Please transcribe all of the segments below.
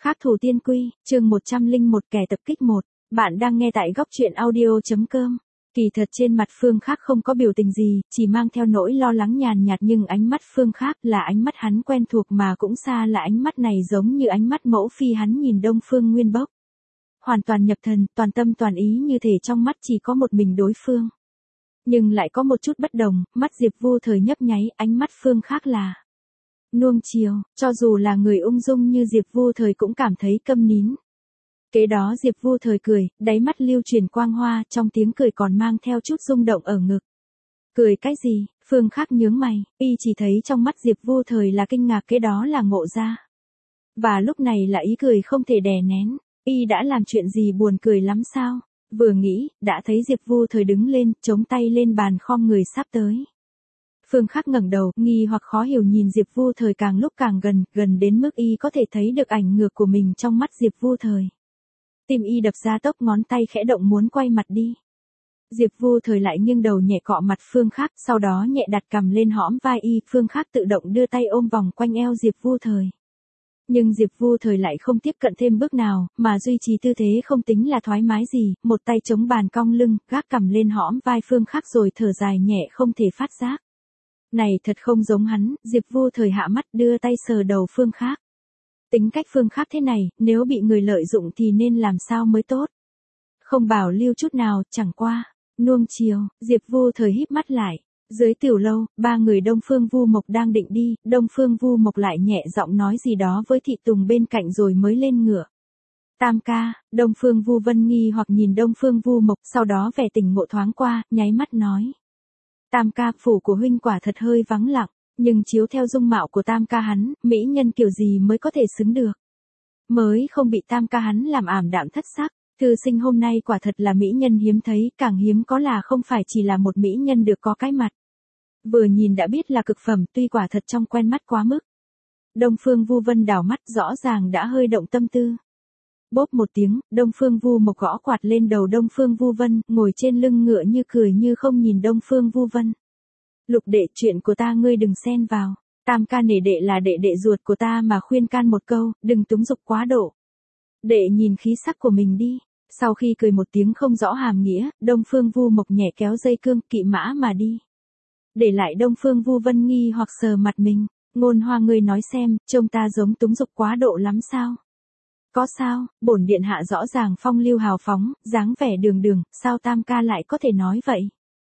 Khắc thủ tiên quy, chương 101 kẻ tập kích 1. Bạn đang nghe tại góc truyện audio.com. Kỳ thật trên mặt Phương Khắc không có biểu tình gì, chỉ mang theo nỗi lo lắng nhàn nhạt, nhưng ánh mắt Phương Khắc là ánh mắt hắn quen thuộc mà cũng xa là ánh mắt này giống như ánh mắt mẫu phi hắn nhìn Đông Phương Nguyên Bốc. Hoàn toàn nhập thần, toàn tâm toàn ý, như thể trong mắt chỉ có một mình đối phương. Nhưng lại có một chút bất đồng, mắt Diệp Vu Thời nhấp nháy, ánh mắt Phương Khắc là nuông chiều, cho dù là người ung dung như Diệp Vu Thời cũng cảm thấy câm nín. Kế đó Diệp Vu Thời cười, đáy mắt lưu truyền quang hoa, trong tiếng cười còn mang theo chút rung động ở ngực. Cười cái gì? Phương Khắc nhướng mày, y chỉ thấy trong mắt Diệp Vu Thời là kinh ngạc, kế đó là ngộ ra. Và lúc này là ý cười không thể đè nén, y đã làm chuyện gì buồn cười lắm sao? Vừa nghĩ, đã thấy Diệp Vu Thời đứng lên, chống tay lên bàn khom người sắp tới. Phương Khắc ngẩng đầu, nghi hoặc khó hiểu nhìn Diệp Vu Thời càng lúc càng gần đến mức y có thể thấy được ảnh ngược của mình trong mắt Diệp Vu Thời. Tim y đập ra tốc, ngón tay khẽ động muốn quay mặt đi. Diệp Vu Thời lại nghiêng đầu nhẹ cọ mặt Phương Khắc, sau đó nhẹ đặt cằm lên hõm vai y, Phương Khắc tự động đưa tay ôm vòng quanh eo Diệp Vu Thời. Nhưng Diệp Vu Thời lại không tiếp cận thêm bước nào, mà duy trì tư thế không tính là thoải mái gì, một tay chống bàn cong lưng, gác cằm lên hõm vai Phương Khắc rồi thở dài nhẹ không thể phát giác. Này thật không giống hắn, Diệp Vu Thời hạ mắt đưa tay sờ đầu Phương Khắc. Tính cách Phương Khắc thế này, nếu bị người lợi dụng thì nên làm sao mới tốt. Không bảo lưu chút nào, chẳng qua, nuông chiều, Diệp Vu Thời híp mắt lại. Dưới tiểu lâu, ba người Đông Phương Vu Mộc đang định đi, Đông Phương Vu Mộc lại nhẹ giọng nói gì đó với Thị Tùng bên cạnh rồi mới lên ngựa. Tam ca, Đông Phương Vu Vân nghi hoặc nhìn Đông Phương Vu Mộc, sau đó vẻ tỉnh ngộ thoáng qua, nháy mắt nói. Tam ca, phủ của huynh quả thật hơi vắng lặng, nhưng chiếu theo dung mạo của tam ca hắn, mỹ nhân kiểu gì mới có thể xứng được. Mới không bị tam ca hắn làm ảm đạm thất sắc, thư sinh hôm nay quả thật là mỹ nhân hiếm thấy, càng hiếm có là không phải chỉ là một mỹ nhân được có cái mặt. Vừa nhìn đã biết là cực phẩm, tuy quả thật trong quen mắt quá mức. Đông Phương Vu Vân đảo mắt, rõ ràng đã hơi động tâm tư. Bốp một tiếng, Đông Phương Vu Mộc gõ quạt lên đầu Đông Phương Vu Vân, ngồi trên lưng ngựa như cười như không nhìn Đông Phương Vu Vân. Lục đệ, chuyện của ta ngươi đừng xen vào. Tam ca nể đệ là đệ đệ ruột của ta mà khuyên can một câu, đừng túng dục quá độ. Đệ nhìn khí sắc của mình đi. Sau khi cười một tiếng không rõ hàm nghĩa, Đông Phương Vu Mộc nhẹ kéo dây cương, kỵ mã mà đi. Để lại Đông Phương Vu Vân nghi hoặc sờ mặt mình. Ngôn Hoa, ngươi nói xem, trông ta giống túng dục quá độ lắm sao? Có sao, bổn điện hạ rõ ràng phong lưu hào phóng, dáng vẻ đường đường, sao tam ca lại có thể nói vậy?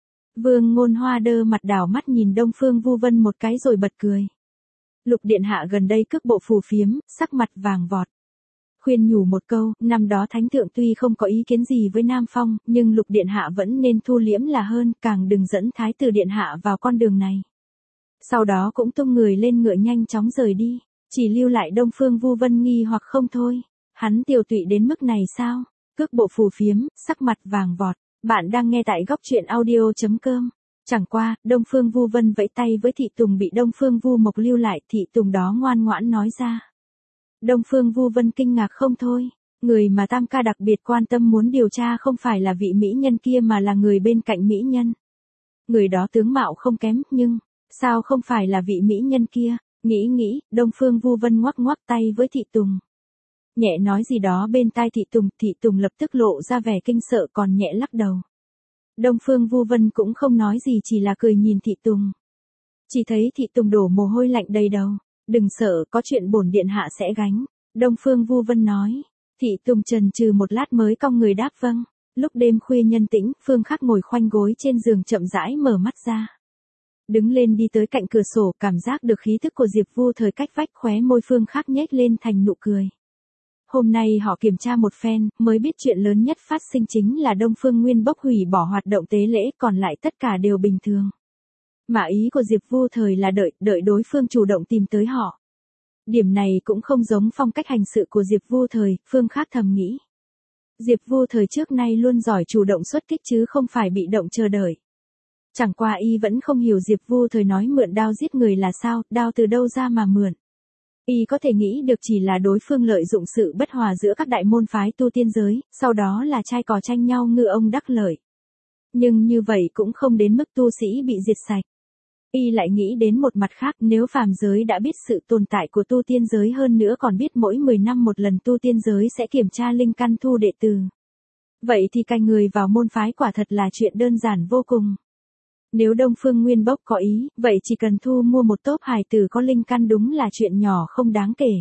Vương Ngôn Hoa đơ mặt đảo mắt nhìn Đông Phương Vu Vân một cái rồi bật cười. Lục điện hạ gần đây cước bộ phù phiếm, sắc mặt vàng vọt. Khuyên nhủ một câu, năm đó thánh thượng tuy không có ý kiến gì với Nam Phong, nhưng lục điện hạ vẫn nên thu liễm là hơn, càng đừng dẫn thái tử điện hạ vào con đường này. Sau đó cũng tung người lên ngựa nhanh chóng rời đi, chỉ lưu lại Đông Phương Vu Vân nghi hoặc không thôi. Hắn tiều tụy đến mức này sao? Cước bộ phù phiếm, sắc mặt vàng vọt. Bạn đang nghe tại góc truyện audio.com. Chẳng qua, Đông Phương Vu Vân vẫy tay với Thị Tùng bị Đông Phương Vu Mộc lưu lại, Thị Tùng đó ngoan ngoãn nói ra. Đông Phương Vu Vân kinh ngạc không thôi. Người mà tam ca đặc biệt quan tâm muốn điều tra không phải là vị mỹ nhân kia mà là người bên cạnh mỹ nhân. Người đó tướng mạo không kém, nhưng sao không phải là vị mỹ nhân kia? Nghĩ, Đông Phương Vu Vân ngoắc ngoắc tay với Thị Tùng. Nhẹ nói gì đó bên tai Thị Tùng lập tức lộ ra vẻ kinh sợ còn nhẹ lắc đầu. Đông Phương Vu Vân cũng không nói gì, chỉ là cười nhìn Thị Tùng. Chỉ thấy Thị Tùng đổ mồ hôi lạnh đầy đầu. Đừng sợ, có chuyện bổn điện hạ sẽ gánh. Đông Phương Vu Vân nói. Thị Tùng chần chừ một lát mới cong người đáp vâng. Lúc đêm khuya nhân tĩnh, Phương Khắc ngồi khoanh gối trên giường chậm rãi mở mắt ra. Đứng lên đi tới cạnh cửa sổ, cảm giác được khí thức của Diệp Vu Thời cách vách, khóe môi Phương Khắc nhếch lên thành nụ cười. Hôm nay họ kiểm tra một phen, mới biết chuyện lớn nhất phát sinh chính là Đông Phương Nguyên Bốc hủy bỏ hoạt động tế lễ, còn lại tất cả đều bình thường. Mà ý của Diệp Vu Thời là đợi đối phương chủ động tìm tới họ. Điểm này cũng không giống phong cách hành sự của Diệp Vu Thời, Phương Khắc thầm nghĩ. Diệp Vu Thời trước nay luôn giỏi chủ động xuất kích chứ không phải bị động chờ đợi. Chẳng qua y vẫn không hiểu Diệp Vu Thời nói mượn đao giết người là sao, đao từ đâu ra mà mượn. Y có thể nghĩ được chỉ là đối phương lợi dụng sự bất hòa giữa các đại môn phái tu tiên giới, sau đó là trai cò tranh nhau ngư ông đắc lợi. Nhưng như vậy cũng không đến mức tu sĩ bị diệt sạch. Y lại nghĩ đến một mặt khác, nếu phàm giới đã biết sự tồn tại của tu tiên giới hơn nữa còn biết mỗi 10 năm một lần tu tiên giới sẽ kiểm tra linh căn thu đệ tử. Vậy thì cai người vào môn phái quả thật là chuyện đơn giản vô cùng. Nếu Đông Phương Nguyên Bốc có ý, vậy chỉ cần thu mua một tốp hài tử có linh căn đúng là chuyện nhỏ không đáng kể.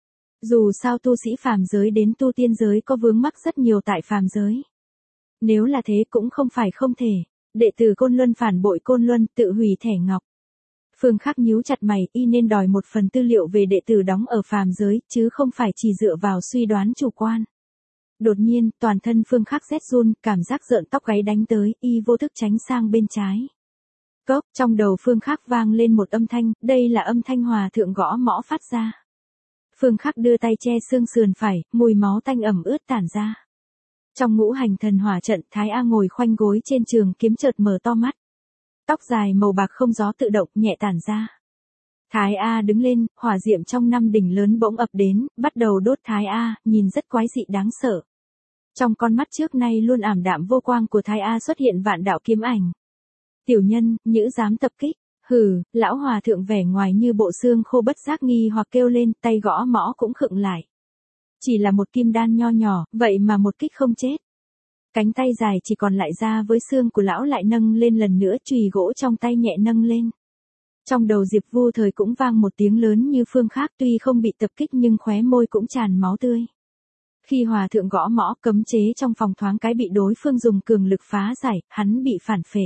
Dù sao tu sĩ phàm giới đến tu tiên giới có vướng mắc rất nhiều tại phàm giới. Nếu là thế cũng không phải không thể. Đệ tử Côn Luân phản bội Côn Luân, tự hủy thẻ ngọc. Phương Khắc nhíu chặt mày, y nên đòi một phần tư liệu về đệ tử đóng ở phàm giới, chứ không phải chỉ dựa vào suy đoán chủ quan. Đột nhiên, toàn thân Phương Khắc rét run, cảm giác rợn tóc gáy đánh tới, y vô thức tránh sang bên trái. Cốc, trong đầu Phương Khắc vang lên một âm thanh, đây là âm thanh hòa thượng gõ mõ phát ra. Phương Khắc đưa tay che xương sườn phải, mùi máu tanh ẩm ướt tản ra. Trong ngũ hành thần hỏa trận, Thái A ngồi khoanh gối trên trường kiếm chợt mở to mắt. Tóc dài màu bạc không gió tự động nhẹ tản ra. Thái A đứng lên, hỏa diệm trong năm đỉnh lớn bỗng ập đến, bắt đầu đốt Thái A, nhìn rất quái dị đáng sợ. Trong con mắt trước nay luôn ảm đạm vô quang của Thái A xuất hiện vạn đạo kiếm ảnh. Tiểu nhân, nhữ dám tập kích. Hừ, lão hòa thượng vẻ ngoài như bộ xương khô bất giác nghi hoặc kêu lên, tay gõ mõ cũng khựng lại. Chỉ là một kim đan nho nhỏ, vậy mà một kích không chết. Cánh tay dài chỉ còn lại da với xương của lão lại nâng lên lần nữa, chùy gỗ trong tay nhẹ nâng lên. Trong đầu Diệp Vu Thời cũng vang một tiếng lớn như Phương Khắc, tuy không bị tập kích nhưng khóe môi cũng tràn máu tươi. Khi hòa thượng gõ mõ, cấm chế trong phòng thoáng cái bị đối phương dùng cường lực phá giải, hắn bị phản phệ.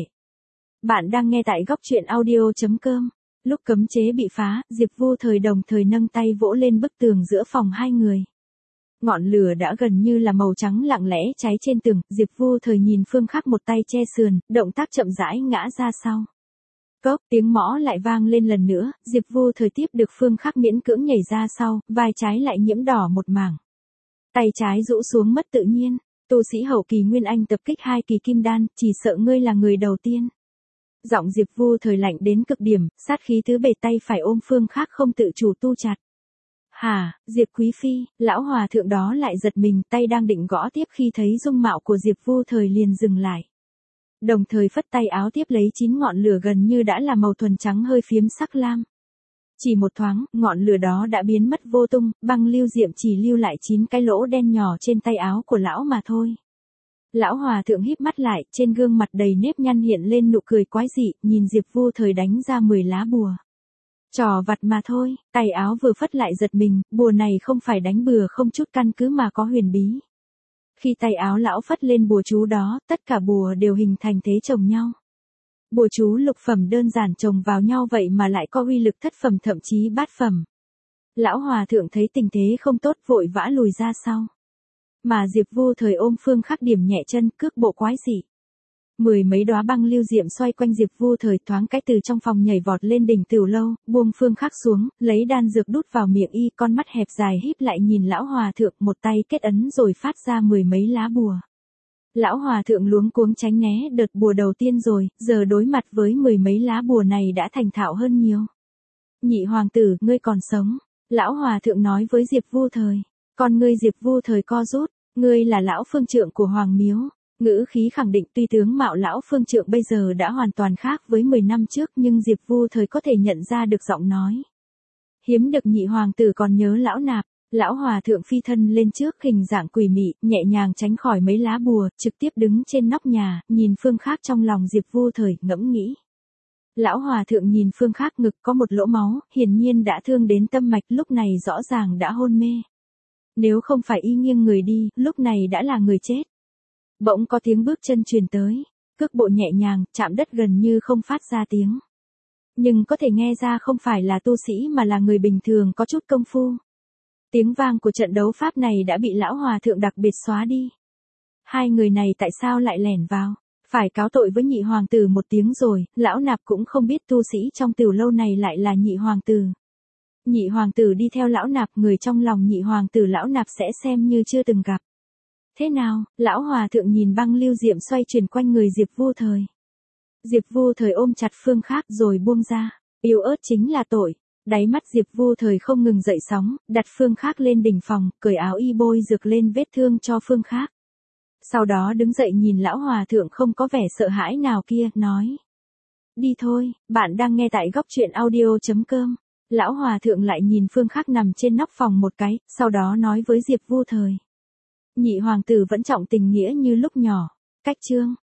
Bạn đang nghe tại góc truyện audio.com. Lúc cấm chế bị phá, Diệp Vu Thời đồng thời nâng tay vỗ lên bức tường giữa phòng hai người. Ngọn lửa đã gần như là màu trắng lặng lẽ cháy trên tường, Diệp Vu Thời nhìn Phương Khắc một tay che sườn, động tác chậm rãi ngã ra sau. Cốc, tiếng mõ lại vang lên lần nữa, Diệp Vu Thời tiếp được Phương Khắc miễn cưỡng nhảy ra sau, vai trái lại nhiễm đỏ một mảng. Tay trái rũ xuống mất tự nhiên, tu sĩ hậu kỳ Nguyên Anh tập kích 2 kỳ kim đan, chỉ sợ ngươi là người đầu tiên. Giọng Diệp Vu Thời lạnh đến cực điểm, sát khí tứ bề, tay phải ôm Phương Khắc không tự chủ tu chặt. Hả, Diệp Quý Phi, lão hòa thượng đó lại giật mình, tay đang định gõ tiếp khi thấy dung mạo của Diệp Vu Thời liền dừng lại. Đồng thời phất tay áo tiếp lấy 9 ngọn lửa gần như đã là màu thuần trắng hơi phiếm sắc lam. Chỉ một thoáng, ngọn lửa đó đã biến mất vô tung, băng lưu diệm chỉ lưu lại 9 cái lỗ đen nhỏ trên tay áo của lão mà thôi. Lão hòa thượng híp mắt lại, trên gương mặt đầy nếp nhăn hiện lên nụ cười quái dị, nhìn Diệp Vu Thời đánh ra 10 lá bùa. Trò vặt mà thôi, tay áo vừa phất lại giật mình, bùa này không phải đánh bừa không chút căn cứ mà có huyền bí. Khi tay áo lão phất lên bùa chú đó, tất cả bùa đều hình thành thế chồng nhau. Bùa chú lục phẩm đơn giản chồng vào nhau vậy mà lại có uy lực thất phẩm thậm chí bát phẩm. Lão hòa thượng thấy tình thế không tốt vội vã lùi ra sau. Mà Diệp Vu Thời ôm Phương Khắc điểm nhẹ chân, cước bộ quái dị. 10 mấy đóa băng lưu diệm xoay quanh Diệp Vu Thời, thoáng cái từ trong phòng nhảy vọt lên đỉnh Tửu Lâu, buông Phương Khắc xuống, lấy đan dược đút vào miệng y, con mắt hẹp dài híp lại nhìn lão hòa thượng, một tay kết ấn rồi phát ra 10 mấy lá bùa. Lão hòa thượng luống cuống tránh né đợt bùa đầu tiên rồi, giờ đối mặt với 10 mấy lá bùa này đã thành thạo hơn nhiều. Nhị hoàng tử, ngươi còn sống. Lão hòa thượng nói với Diệp Vu Thời. Con ngươi Diệp Vu Thời co rút, ngươi là lão phương trượng của Hoàng Miếu. Ngữ khí khẳng định, tuy tướng mạo lão phương trượng bây giờ đã hoàn toàn khác với 10 năm trước nhưng Diệp Vu Thời có thể nhận ra được giọng nói. Hiếm được nhị hoàng tử còn nhớ lão nạp. Lão hòa thượng phi thân lên trước, hình dạng quỷ mị, nhẹ nhàng tránh khỏi mấy lá bùa, trực tiếp đứng trên nóc nhà, nhìn Phương Khắc trong lòng Diệp Vu Thời, ngẫm nghĩ. Lão hòa thượng nhìn Phương Khắc ngực có một lỗ máu, hiển nhiên đã thương đến tâm mạch, lúc này rõ ràng đã hôn mê. Nếu không phải y nghiêng người đi, lúc này đã là người chết. Bỗng có tiếng bước chân truyền tới, cước bộ nhẹ nhàng, chạm đất gần như không phát ra tiếng. Nhưng có thể nghe ra không phải là tu sĩ mà là người bình thường có chút công phu. Tiếng vang của trận đấu pháp này đã bị lão hòa thượng đặc biệt xóa đi. Hai người này tại sao lại lẻn vào? Phải cáo tội với nhị hoàng tử một tiếng rồi, lão nạp cũng không biết tu sĩ trong Tửu Lâu này lại là nhị hoàng tử. Nhị hoàng tử đi theo lão nạp, người trong lòng nhị hoàng tử lão nạp sẽ xem như chưa từng gặp. Thế nào? Lão hòa thượng nhìn băng lưu diệm xoay chuyển quanh người Diệp Vu Thời. Diệp Vu Thời ôm chặt Phương Khắc rồi buông ra. Yếu ớt chính là tội. Đáy mắt Diệp Vu Thời không ngừng dậy sóng, đặt Phương Khắc lên đỉnh phòng, cởi áo y bôi dược lên vết thương cho Phương Khắc. Sau đó đứng dậy nhìn lão hòa thượng không có vẻ sợ hãi nào kia, nói. Đi thôi, bạn đang nghe tại góc chuyện audio.com. Lão hòa thượng lại nhìn Phương Khắc nằm trên nóc phòng một cái, sau đó nói với Diệp Vu Thời. Nhị hoàng tử vẫn trọng tình nghĩa như lúc nhỏ. Cách chương.